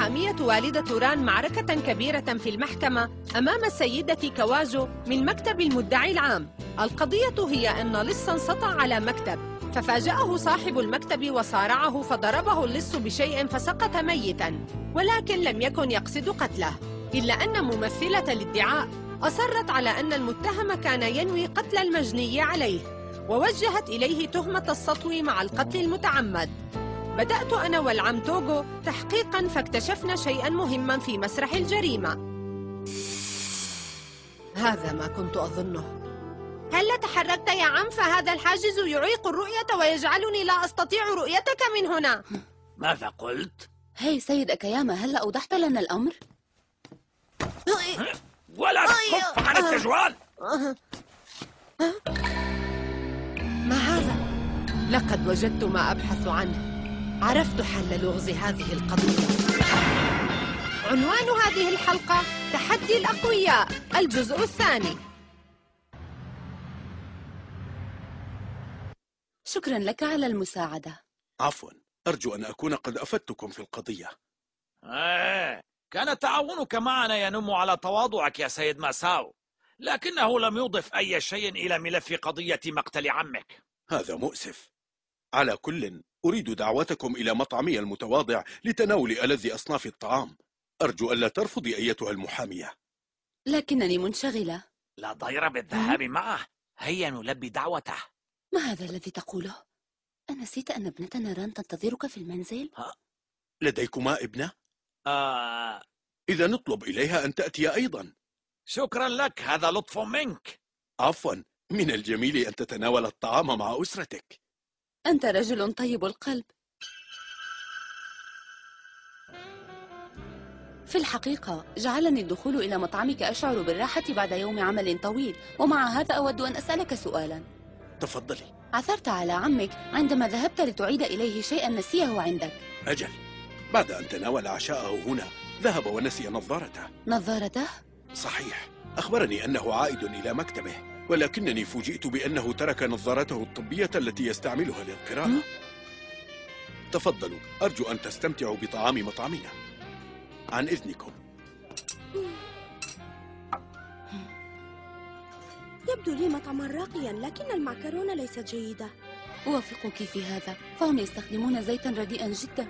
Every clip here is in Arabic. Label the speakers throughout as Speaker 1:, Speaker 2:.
Speaker 1: المحامية والدة ران معركة كبيرة في المحكمة أمام السيدة كواجو من مكتب المدعي العام. القضية هي أن لصاً سطع على مكتب، ففاجأه صاحب المكتب وصارعه، فضربه اللص بشيء فسقط ميتاً، ولكن لم يكن يقصد قتله. إلا أن ممثلة الادعاء أصرت على أن المتهم كان ينوي قتل المجني عليه، ووجهت إليه تهمة السطو مع القتل المتعمد. بدأت أنا والعم توغو تحقيقاً، فاكتشفنا شيئاً مهماً في مسرح الجريمة. هذا ما كنت أظنه. هل تحركت يا عم؟ فهذا الحاجز يعيق الرؤية ويجعلني لا أستطيع رؤيتك من هنا.
Speaker 2: ماذا قلت؟
Speaker 3: هاي سيد أكاياما، هلأ أوضحت لنا الأمر؟
Speaker 2: ولا تكف عن التجوال.
Speaker 1: ما هذا؟ لقد وجدت ما أبحث عنه. عرفت حل لغز هذه القضية. عنوان هذه الحلقة: تحدي الأقوياء، الجزء الثاني.
Speaker 3: شكرا لك على المساعدة.
Speaker 4: عفوا، أرجو أن أكون قد أفدتكم في القضية.
Speaker 2: كان تعاونك معنا ينم على تواضعك يا سيد ماساو، لكنه لم يضف أي شيء إلى ملف قضية مقتل عمك.
Speaker 4: هذا مؤسف. على كل، أريد دعوتكم إلى مطعمي المتواضع لتناول ألذ أصناف الطعام. أرجو ألا ترفضي أيتها المحامية.
Speaker 3: لكنني منشغلة.
Speaker 2: لا ضير بالذهاب معه، هيا نلبي دعوته.
Speaker 3: ما هذا الذي تقوله؟ أنسيت أن ابنتنا ران تنتظرك في المنزل؟
Speaker 4: لديكما ابنة؟ إذا نطلب إليها أن تأتي أيضا.
Speaker 2: شكرا لك، هذا لطف منك.
Speaker 4: عفوا، من الجميل أن تتناول الطعام مع أسرتك.
Speaker 3: أنت رجل طيب القلب. في الحقيقة جعلني الدخول إلى مطعمك أشعر بالراحة بعد يوم عمل طويل، ومع هذا أود أن أسألك سؤالا.
Speaker 4: تفضلي.
Speaker 3: عثرت على عمك عندما ذهبت لتعيد إليه شيئا نسيه عندك.
Speaker 4: أجل، بعد أن تناول عشاءه هنا ذهب ونسي نظارته.
Speaker 3: نظارته؟
Speaker 4: صحيح، أخبرني أنه عائد إلى مكتبه، ولكنني فوجئت بأنه ترك نظارته الطبية التي يستعملها للقراءة. تفضلوا، أرجو أن تستمتعوا بطعام مطعمنا. عن إذنكم.
Speaker 5: يبدو لي مطعما راقيا، لكن المعكرونة ليست جيدة.
Speaker 3: أوافقك في هذا، فهم يستخدمون زيتا رديئا جدا.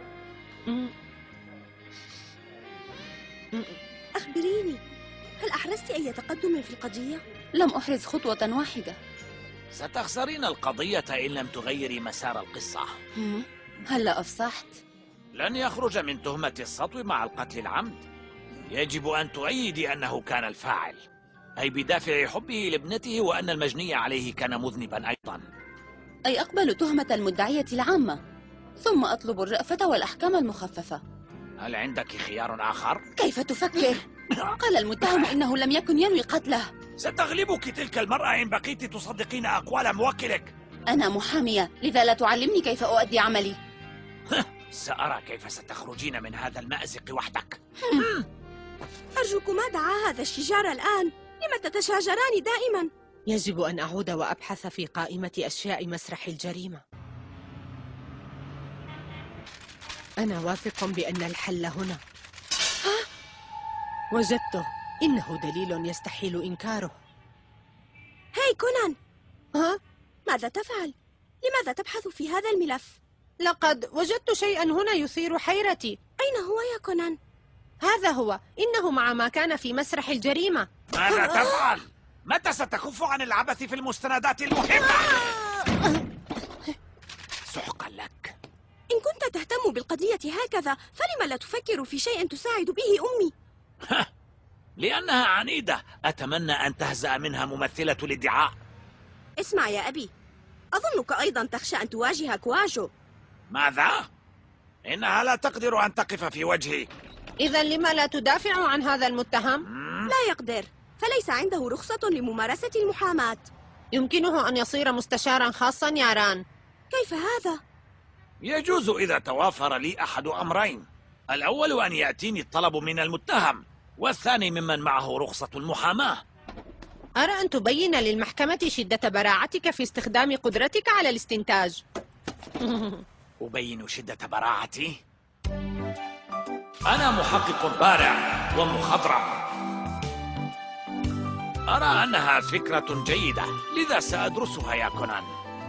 Speaker 5: أخبريني، هل أحرزت أي تقدم في القضية؟
Speaker 3: لم أحرز خطوة واحدة.
Speaker 2: ستخسرين القضية إن لم تغيري مسار القصة.
Speaker 3: هلا أفصحت؟
Speaker 2: لن يخرج من تهمة السطو مع القتل العمد. يجب أن تؤيدي أنه كان الفاعل، أي بدافع حبه لابنته، وأن المجني عليه كان مذنبا أيضا.
Speaker 3: أي أقبل تهمة المدعية العامة، ثم أطلب الرأفة والأحكام المخففة.
Speaker 2: هل عندك خيار آخر؟
Speaker 3: كيف تفكر؟ قال المتهم إنه لم يكن ينوي قتله.
Speaker 2: ستغلبك تلك المرأة إن بقيت تصدقين أقوال موكلك.
Speaker 3: أنا محامية، لذا لا تعلمني كيف أؤدي عملي.
Speaker 2: سأرى كيف ستخرجين من هذا المأزق وحدك.
Speaker 5: أرجوكما دعا هذا الشجار الآن. لم تتشاجران دائما؟
Speaker 1: يجب أن أعود وأبحث في قائمة أشياء مسرح الجريمة. أنا واثق بأن الحل هنا. وجدته، إنه دليل يستحيل إنكاره.
Speaker 5: هاي كونان، ماذا تفعل؟ لماذا تبحث في هذا الملف؟
Speaker 1: لقد وجدت شيئا هنا يثير حيرتي.
Speaker 5: أين هو يا كونان؟
Speaker 1: هذا هو، إنه مع ما كان في مسرح الجريمة.
Speaker 2: ماذا تفعل؟ متى ستكف عن العبث في المستندات المهمة؟ سحقا لك.
Speaker 5: إن كنت تهتم بالقضية هكذا، فلما لا تفكر في شيء تساعد به أمي؟
Speaker 2: لأنها عنيدة، أتمنى أن تهزأ منها ممثلة الادعاء.
Speaker 5: اسمع يا أبي، أظنك أيضا تخشى أن تواجه كواجو.
Speaker 2: ماذا؟ إنها لا تقدر أن تقف في وجهي.
Speaker 1: إذا لما لا تدافع عن هذا المتهم؟
Speaker 5: لا يقدر، فليس عنده رخصة لممارسة المحاماة.
Speaker 1: يمكنه أن يصير مستشارا خاصا يا ران.
Speaker 5: كيف هذا؟
Speaker 2: يجوز إذا توافر لي أحد أمرين. الأول أن يأتيني الطلب من المتهم، والثاني ممن معه رخصة المحاماة.
Speaker 1: أرى أن تبين للمحكمة شدة براعتك في استخدام قدرتك على الاستنتاج.
Speaker 2: أبين شدة براعتي؟ أنا محقق بارع ومخضرم. أرى أنها فكرة جيدة، لذا سأدرسها يا كونان.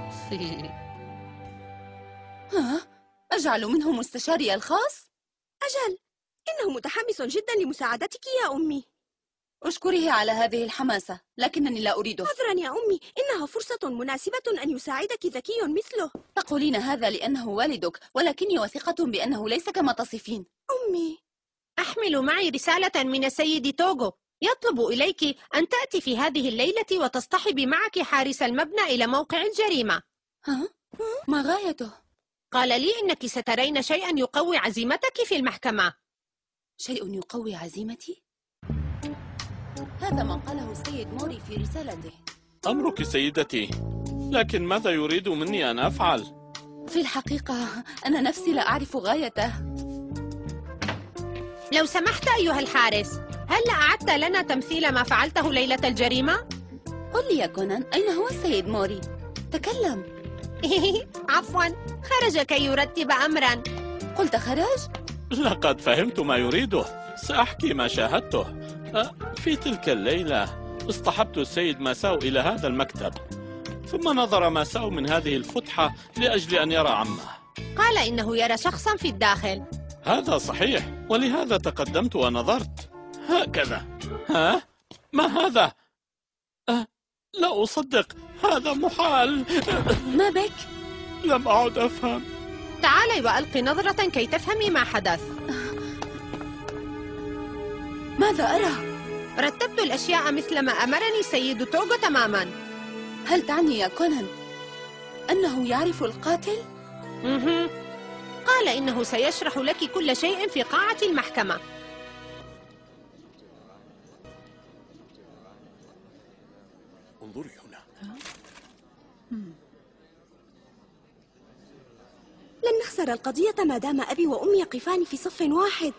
Speaker 3: ها؟ أجعل منه مستشاري الخاص؟
Speaker 5: أجل، إنه متحمس جدا لمساعدتك يا أمي.
Speaker 3: أشكره على هذه الحماسة، لكنني لا أريده.
Speaker 5: عذرا يا أمي، إنها فرصة مناسبة أن يساعدك ذكي مثله.
Speaker 3: تقولين هذا لأنه والدك، ولكني واثقة بأنه ليس كما تصفين.
Speaker 5: أمي،
Speaker 1: أحمل معي رسالة من السيد توغو يطلب إليك أن تأتي في هذه الليلة وتصطحبي معك حارس المبنى إلى موقع الجريمة.
Speaker 3: ها؟ ما غايته؟
Speaker 1: قال لي إنك سترين شيئا يقوي عزيمتك في المحكمة.
Speaker 3: شيء يقوي عزيمتي؟ هذا ما قاله السيد موري في رسالته.
Speaker 6: أمرك سيدتي، لكن ماذا يريد مني أن أفعل؟
Speaker 3: في الحقيقة أنا نفسي لا أعرف غايته.
Speaker 1: لو سمحت أيها الحارس، هل أعدت لنا تمثيل ما فعلته ليلة الجريمة؟
Speaker 3: قل لي يا كونان، أين هو السيد موري؟ تكلم.
Speaker 1: عفوا، خرج كي يرتب أمرا.
Speaker 3: قلت خرج؟
Speaker 6: لقد فهمت ما يريده، سأحكي ما شاهدته. في تلك الليلة اصطحبت السيد ماساو إلى هذا المكتب، ثم نظر ماساو من هذه الفتحة لأجل أن يرى عمه.
Speaker 1: قال إنه يرى شخصا في الداخل.
Speaker 6: هذا صحيح، ولهذا تقدمت ونظرت. هكذا. ها؟ ما هذا؟ لا أصدق، هذا محال.
Speaker 3: ما بك؟
Speaker 6: لم أعد أفهم.
Speaker 1: تعالي وألق نظرة كي تفهمي ما حدث.
Speaker 3: ماذا أرى؟
Speaker 1: رتبت الأشياء مثل ما أمرني سيد توغو تماما.
Speaker 3: هل تعني يا كونان أنه يعرف القاتل؟
Speaker 1: قال إنه سيشرح لك كل شيء في قاعة المحكمة.
Speaker 4: انظري هنا.
Speaker 5: لن نخسر القضية ما دام أبي وأمي يقفان في صف واحد.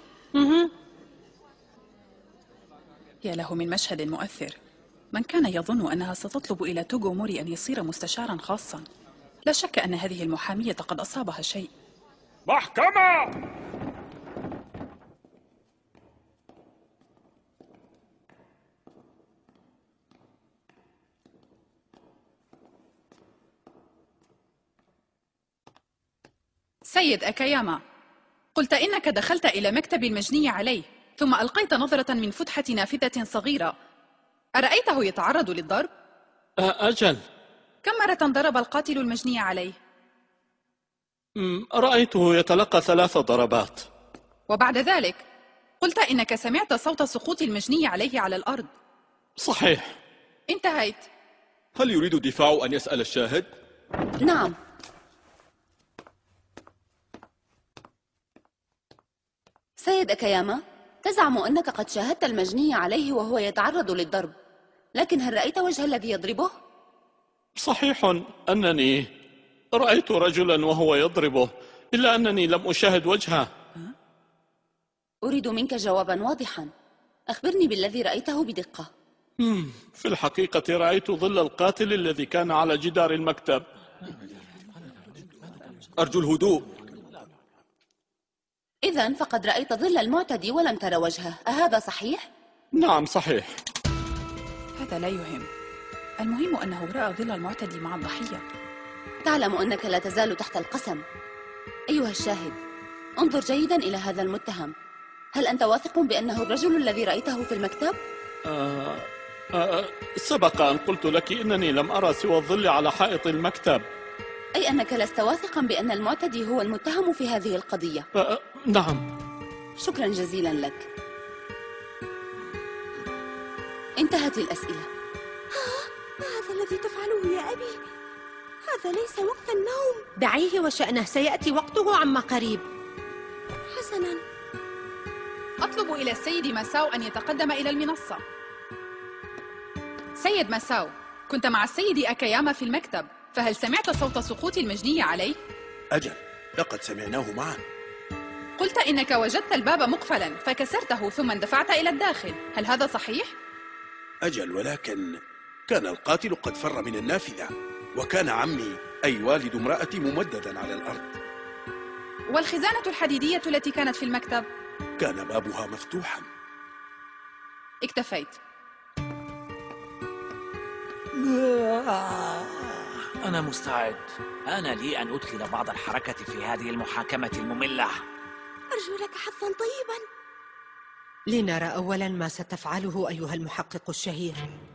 Speaker 7: يا له من مشهد مؤثر. من كان يظن أنها ستطلب إلى توغو موري أن يصير مستشارا خاصا؟ لا شك أن هذه المحامية قد أصابها شيء.
Speaker 6: محكمة!
Speaker 7: سيد أكاياما، قلت إنك دخلت إلى مكتب المجني عليه، ثم ألقيت نظرة من فتحة نافذة صغيرة. أرأيته يتعرض للضرب؟
Speaker 6: أجل.
Speaker 7: كم مرة ضرب القاتل المجني عليه؟
Speaker 6: رأيته يتلقى 3 ضربات.
Speaker 7: وبعد ذلك قلت إنك سمعت صوت سقوط المجني عليه على الأرض.
Speaker 6: صحيح.
Speaker 7: انتهيت.
Speaker 8: هل يريد الدفاع أن يسأل الشاهد؟
Speaker 3: نعم. سيد أكاياما، تزعم أنك قد شاهدت المجني عليه وهو يتعرض للضرب، لكن هل رأيت وجه الذي يضربه؟
Speaker 6: صحيح أنني رأيت رجلا وهو يضربه، إلا أنني لم أشاهد وجهه.
Speaker 3: أريد منك جوابا واضحا. أخبرني بالذي رأيته بدقة.
Speaker 6: في الحقيقة رأيت ظل القاتل الذي كان على جدار المكتب.
Speaker 8: أرجو الهدوء.
Speaker 3: إذن فقد رأيت ظل المعتدي ولم تر وجهه، أهذا صحيح؟
Speaker 6: نعم صحيح.
Speaker 7: هذا لا يهم، المهم أنه رأى ظل المعتدي مع الضحية.
Speaker 3: تعلم أنك لا تزال تحت القسم. أيها الشاهد، انظر جيدا إلى هذا المتهم. هل أنت واثق بأنه الرجل الذي رأيته في المكتب؟
Speaker 6: سبق أن قلت لك إنني لم أرى سوى الظل على حائط المكتب.
Speaker 3: أي أنك لست واثقا بأن المعتدي هو المتهم في هذه القضية؟
Speaker 6: نعم.
Speaker 3: شكرا جزيلا لك. انتهت الأسئلة.
Speaker 5: ما هذا الذي تفعله يا أبي؟ هذا ليس وقت النوم.
Speaker 1: دعيه وشأنه، سيأتي وقته عما قريب.
Speaker 5: حسنا.
Speaker 7: أطلب إلى السيد ماساو أن يتقدم إلى المنصة. سيد ماساو، كنت مع السيد أكاياما في المكتب، فهل سمعت صوت سقوط المجني عليه؟
Speaker 4: أجل، لقد سمعناه معا.
Speaker 7: قلت إنك وجدت الباب مقفلا فكسرته ثم اندفعت إلى الداخل، هل هذا صحيح؟
Speaker 4: أجل، ولكن كان القاتل قد فر من النافذة، وكان عمي أي والد امرأتي ممددا على الأرض.
Speaker 7: والخزانة الحديدية التي كانت في المكتب؟
Speaker 4: كان بابها مفتوحا.
Speaker 7: اكتفيت.
Speaker 2: أنا مستعد. آن لي أن أدخل بعض الحركة في هذه المحاكمة المملة.
Speaker 5: أرجو لك حظا طيبا.
Speaker 1: لنرى أولا ما ستفعله أيها المحقق الشهير.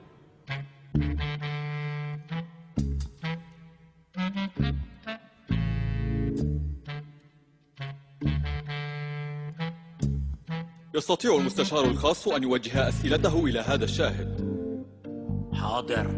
Speaker 8: يستطيع المستشار الخاص أن يوجه أسئلته إلى هذا الشاهد.
Speaker 2: حاضر.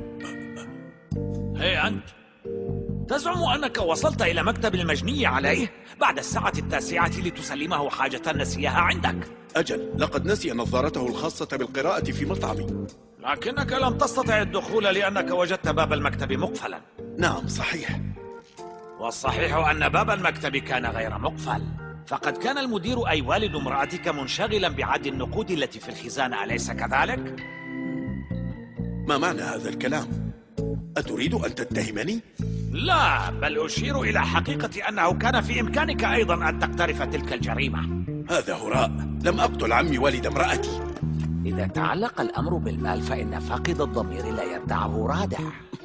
Speaker 2: هي أنت، تزعم أنك وصلت إلى مكتب المجني عليه بعد الساعة 9 لتسلمه حاجة نسيها عندك.
Speaker 4: أجل، لقد نسي نظارته الخاصة بالقراءة في مطعمي.
Speaker 2: لكنك لم تستطع الدخول لأنك وجدت باب المكتب مقفلا.
Speaker 4: نعم صحيح.
Speaker 2: والصحيح أن باب المكتب كان غير مقفل، فقد كان المدير أي والد امرأتك منشغلا بعد النقود التي في الخزانة، أليس كذلك؟
Speaker 4: ما معنى هذا الكلام؟ أتريد أن تتهمني؟
Speaker 2: لا، بل أشير إلى حقيقة أنه كان في إمكانك أيضا أن تقترف تلك الجريمة.
Speaker 4: هذا هراء، لم أقتل عمي والد امرأتي.
Speaker 2: إذا تعلق الأمر بالمال فإن فاقد الضمير لا يردعه رادع.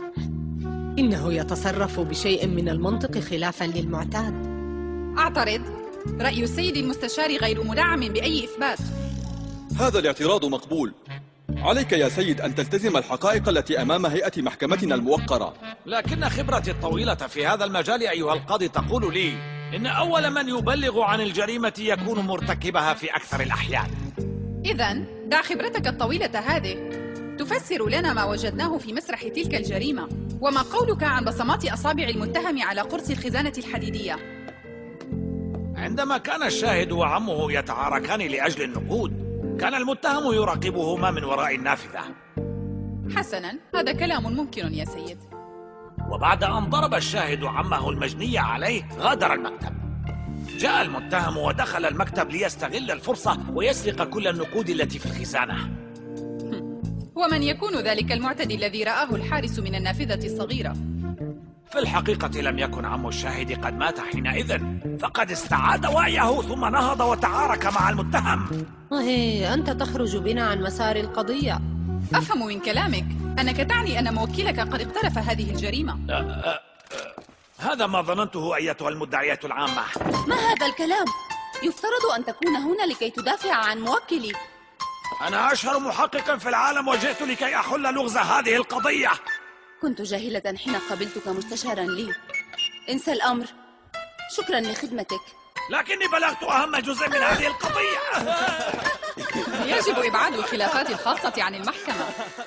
Speaker 1: إنه يتصرف بشيء من المنطق خلافا للمعتاد.
Speaker 7: أعترض. رأي السيد المستشار غير مدعم بأي إثبات.
Speaker 8: هذا الاعتراض مقبول. عليك يا سيد أن تلتزم الحقائق التي أمام هيئة محكمتنا الموقرة.
Speaker 2: لكن خبرتي الطويلة في هذا المجال أيها القاضي تقول لي إن أول من يبلغ عن الجريمة يكون مرتكبها في أكثر الأحيان.
Speaker 7: إذن دع خبرتك الطويلة هذه تفسر لنا ما وجدناه في مسرح تلك الجريمة. وما قولك عن بصمات أصابع المتهم على قرص الخزانة الحديدية؟
Speaker 2: عندما كان الشاهد وعمه يتعاركان لأجل النقود، كان المتهم يراقبهما من وراء النافذة.
Speaker 7: حسناً، هذا كلام ممكن يا سيد.
Speaker 2: وبعد أن ضرب الشاهد عمه المجني عليه غادر المكتب. جاء المتهم ودخل المكتب ليستغل الفرصة ويسرق كل النقود التي في الخزانة.
Speaker 7: ومن يكون ذلك المعتدي الذي رآه الحارس من النافذة الصغيرة؟
Speaker 2: في الحقيقة لم يكن عم الشاهد قد مات حينئذ، فقد استعاد وعيه ثم نهض وتعارك مع المتهم.
Speaker 1: أنت تخرج بنا عن مسار القضية.
Speaker 7: أفهم من كلامك أنك تعني أن موكلك قد اقترف هذه الجريمة.
Speaker 2: هذا ما ظننته أيتها المدعية العامة.
Speaker 3: ما هذا الكلام؟ يفترض أن تكون هنا لكي تدافع عن موكلي.
Speaker 2: أنا أشهر محقق في العالم وجئت لكي أحل لغز هذه القضية.
Speaker 3: كنت جاهلة حين قبلتك مستشارا لي. انسى الأمر. شكرا لخدمتك.
Speaker 2: لكني بلغت أهم جزء من هذه القضية.
Speaker 7: يجب إبعاد الخلافات الخاصة عن المحكمة.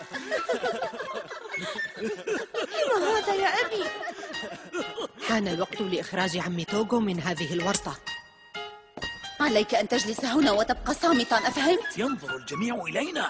Speaker 5: ما هذا يا أبي؟
Speaker 1: حان الوقت لإخراج عم توغو من هذه الورطة.
Speaker 3: عليك أن تجلس هنا وتبقى صامتا، أفهمت؟
Speaker 2: ينظر الجميع إلينا.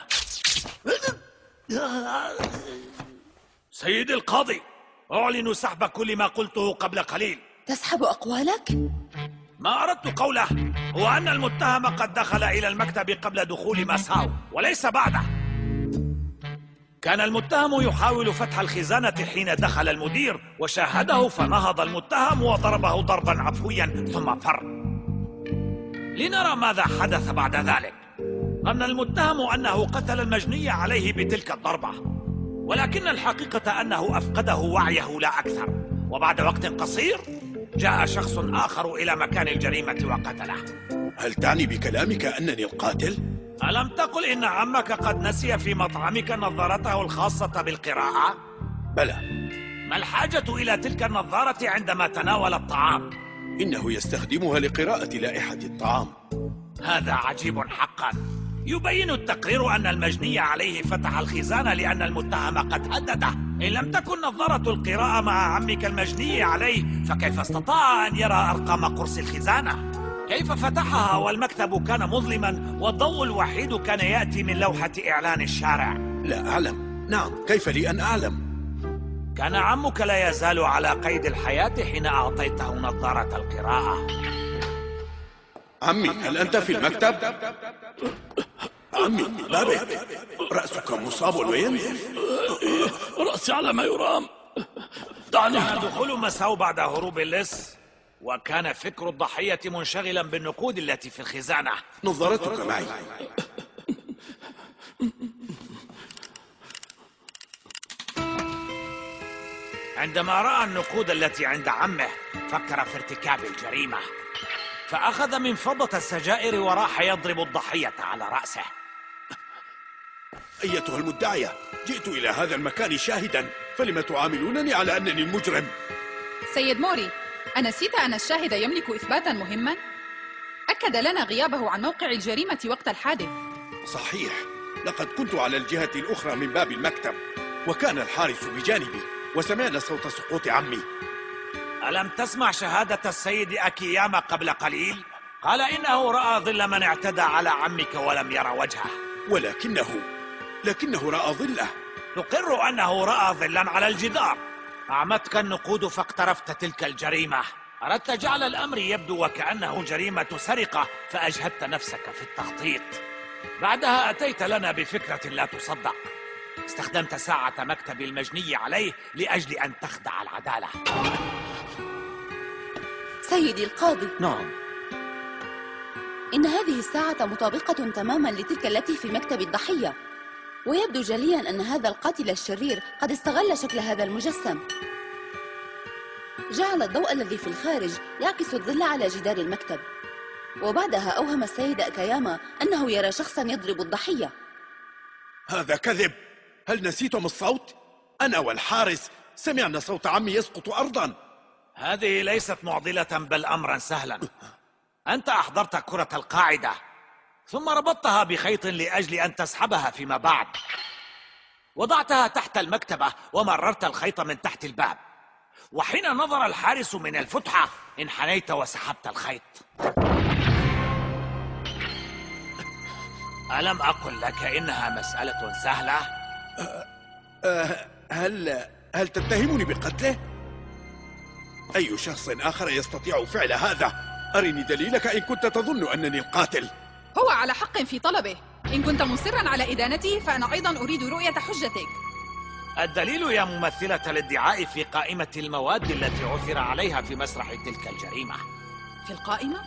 Speaker 2: سيدي القاضي، أعلن سحب كل ما قلته قبل قليل.
Speaker 3: تسحب أقوالك؟
Speaker 2: ما أردت قوله هو أن المتهم قد دخل إلى المكتب قبل دخول ماساو وليس بعده. كان المتهم يحاول فتح الخزانة حين دخل المدير وشاهده، فنهض المتهم وضربه ضربا عفويا ثم فر. لنرى ماذا حدث بعد ذلك. ظن المتهم أنه قتل المجني عليه بتلك الضربة، ولكن الحقيقة أنه أفقده وعيه لا أكثر. وبعد وقت قصير جاء شخص آخر إلى مكان الجريمة وقتله.
Speaker 4: هل تعني بكلامك أنني القاتل؟
Speaker 2: ألم تقل إن عمك قد نسي في مطعمك نظارته الخاصة بالقراءة؟
Speaker 4: بلى.
Speaker 2: ما الحاجة إلى تلك النظارة عندما تناول الطعام؟
Speaker 4: إنه يستخدمها لقراءة لائحة الطعام.
Speaker 2: هذا عجيب حقا. يبين التقرير أن المجني عليه فتح الخزانة لأن المتهم قد هدده. إن لم تكن نظارة القراءة مع عمك المجني عليه، فكيف استطاع أن يرى أرقام قرص الخزانة؟ كيف فتحها والمكتب كان مظلما والضوء الوحيد كان يأتي من لوحة إعلان الشارع؟
Speaker 4: لا أعلم. نعم، كيف لي أن أعلم؟
Speaker 2: كان عمك لا يزال على قيد الحياة حين أعطيته نظارة القراءة.
Speaker 4: عمي، هل أنت في المكتب؟ عمي، ما بك؟ رأسك مصاب وينزف.
Speaker 6: رأسي على ما يرام. دعني.
Speaker 2: كان دخول ماساو بعد هروب اللص، وكان فكر الضحية منشغلا بالنقود التي في الخزانة.
Speaker 4: نظارتك معي.
Speaker 2: عندما رأى النقود التي عند عمه فكر في ارتكاب الجريمة، فأخذ من فضة السجائر وراح يضرب الضحية على رأسه.
Speaker 4: أيتها المدعية، جئت إلى هذا المكان شاهدا، فلم تعاملونني على أنني المجرم؟
Speaker 7: سيد موري، أنسيت أن الشاهد يملك إثباتا مهما؟ أكد لنا غيابه عن موقع الجريمة وقت الحادث.
Speaker 4: صحيح، لقد كنت على الجهة الأخرى من باب المكتب، وكان الحارس بجانبي، وسمعنا صوت سقوط عمي.
Speaker 2: ألم تسمع شهادة السيد أكياما قبل قليل؟ قال إنه رأى ظل من اعتدى على عمك ولم يرى وجهه.
Speaker 4: لكنه رأى ظله.
Speaker 2: تقر أنه رأى ظلا على الجدار. أعمتك النقود فاقترفت تلك الجريمة. أردت جعل الأمر يبدو وكأنه جريمة سرقة، فأجهدت نفسك في التخطيط. بعدها أتيت لنا بفكرة لا تصدق. استخدمت ساعة مكتب المجني عليه لأجل أن تخدع العدالة.
Speaker 3: سيدي القاضي.
Speaker 2: نعم.
Speaker 3: إن هذه الساعة مطابقة تماما لتلك التي في مكتب الضحية، ويبدو جليا أن هذا القاتل الشرير قد استغل شكل هذا المجسم. جعل الضوء الذي في الخارج يعكس الظل على جدار المكتب، وبعدها أوهم السيد أكاياما أنه يرى شخصا يضرب الضحية.
Speaker 4: هذا كذب. هل نسيتم الصوت؟ أنا والحارس سمعنا صوت عمي يسقط أرضا.
Speaker 2: هذه ليست معضلة بل أمرا سهلا. أنت أحضرت كرة القاعدة ثم ربطتها بخيط لأجل أن تسحبها فيما بعد. وضعتها تحت المكتبة ومررت الخيط من تحت الباب، وحين نظر الحارس من الفتحة انحنيت وسحبت الخيط. ألم أقل لك إنها مسألة سهلة؟
Speaker 4: هل تتهمني بقتله؟ أي شخص آخر يستطيع فعل هذا؟ أرني دليلك إن كنت تظن أنني القاتل.
Speaker 7: هو على حق في طلبه. إن كنت مصرا على إدانته فأنا أيضا أريد رؤية حجتك.
Speaker 2: الدليل يا ممثلة الادعاء في قائمة المواد التي عثر عليها في مسرح تلك الجريمة.
Speaker 7: في القائمة؟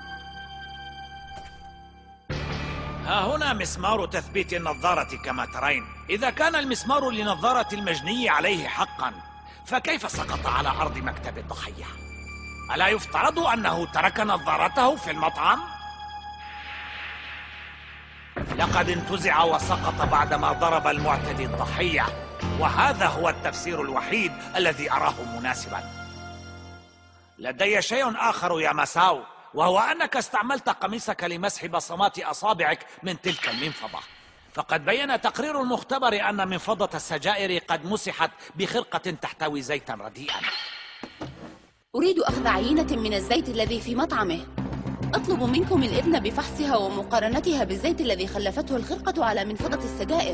Speaker 2: ها هنا مسمار تثبيت النظارة كما ترين. إذا كان المسمار لنظارة المجني عليه حقا، فكيف سقط على أرض مكتب الضحية؟ ألا يفترض أنه ترك نظارته في المطعم؟ لقد انتزع وسقط بعدما ضرب المعتدي الضحية، وهذا هو التفسير الوحيد الذي أراه مناسبا. لدي شيء آخر يا ماساو، وهو أنك استعملت قميصك لمسح بصمات أصابعك من تلك المنفضة. فقد بين تقرير المختبر أن منفضة السجائر قد مسحت بخرقة تحتوي زيتا رديئا.
Speaker 3: أريد أخذ عينة من الزيت الذي في مطعمه. أطلب منكم الإذن بفحصها ومقارنتها بالزيت الذي خلفته الخرقة على منفضة السجائر.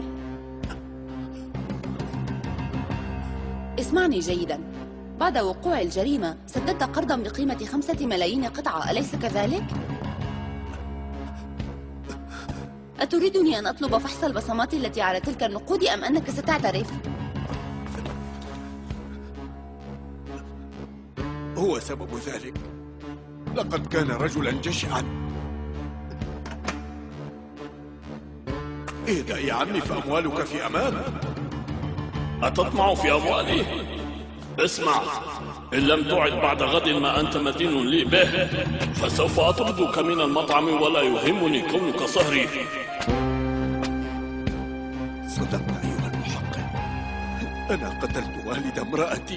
Speaker 3: اسمعني جيدا. بعد وقوع الجريمة سددت قرضا بقيمة 5 ملايين قطعة، أليس كذلك؟ أتريدني أن أطلب فحص البصمات التي على تلك النقود أم أنك ستعترف؟
Speaker 4: هو سبب ذلك. لقد كان رجلا جشعا. اهدأ يا عمي فأموالك في أمان.
Speaker 6: أتطمع في أموالي؟ اسمع، إن لم تعد بعد غد ما أنت مدين لي به فسوف أطردك من المطعم ولا يهمني كونك صهري.
Speaker 4: صدقت أيها المحقق، أنا قتلت والد امرأتي.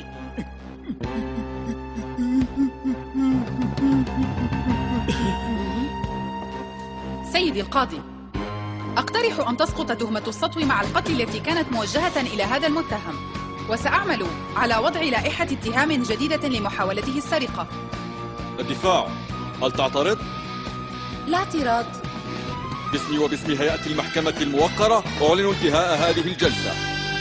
Speaker 7: سيدي القاضي، أقترح أن تسقط تهمة السطو مع القتل التي كانت موجهة إلى هذا المتهم، وسأعمل على وضع لائحة اتهام جديدة لمحاولته السرقة.
Speaker 8: الدفاع، هل تعترض؟
Speaker 3: لا اعتراض.
Speaker 8: باسمي وباسم هيئة المحكمة الموقرة أعلن انتهاء هذه الجلسة.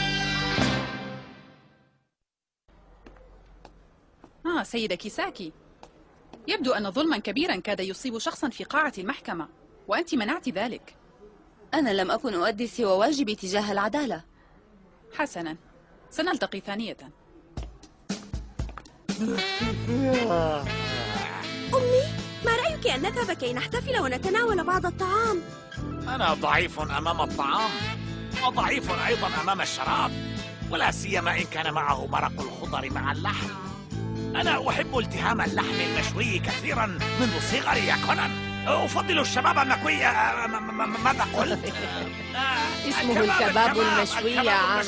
Speaker 7: سيدة كيساكي، يبدو أن ظلما كبيرا كاد يصيب شخصا في قاعة المحكمة، وأنت منعت ذلك.
Speaker 3: أنا لم أكن أؤدي سوى واجبي تجاه العدالة.
Speaker 7: حسنا، سنلتقي ثانية.
Speaker 5: أمي، ما رأيك أن نذهب كي نحتفل ونتناول بعض الطعام؟
Speaker 2: أنا ضعيف أمام الطعام، وضعيف أيضا أمام الشراب، ولا سيما إن كان معه مرق الخضر مع اللحم. أنا أحب التهام اللحم المشوي كثيرا منذ صغري يا كونان. أفضل الشباب المكوي. ماذا قلت؟
Speaker 1: اسمه الكباب المشوي يا عم.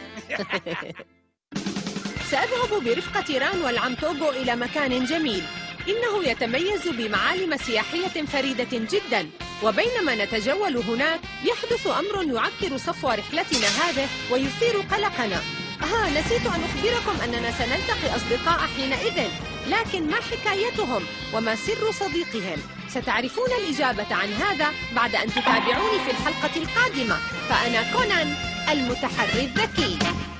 Speaker 1: سأذهب برفقة ران والعم توغو إلى مكان جميل، إنه يتميز بمعالم سياحية فريدة جدا. وبينما نتجول هناك يحدث أمر يعكر صفو رحلتنا هذه ويثير قلقنا. نسيت أن أخبركم أننا سنلتقي أصدقاء حينئذ، لكن ما حكايتهم وما سر صديقهم؟ ستعرفون الإجابة عن هذا بعد أن تتابعوني في الحلقة القادمة. فأنا كونان المتحري الذكي.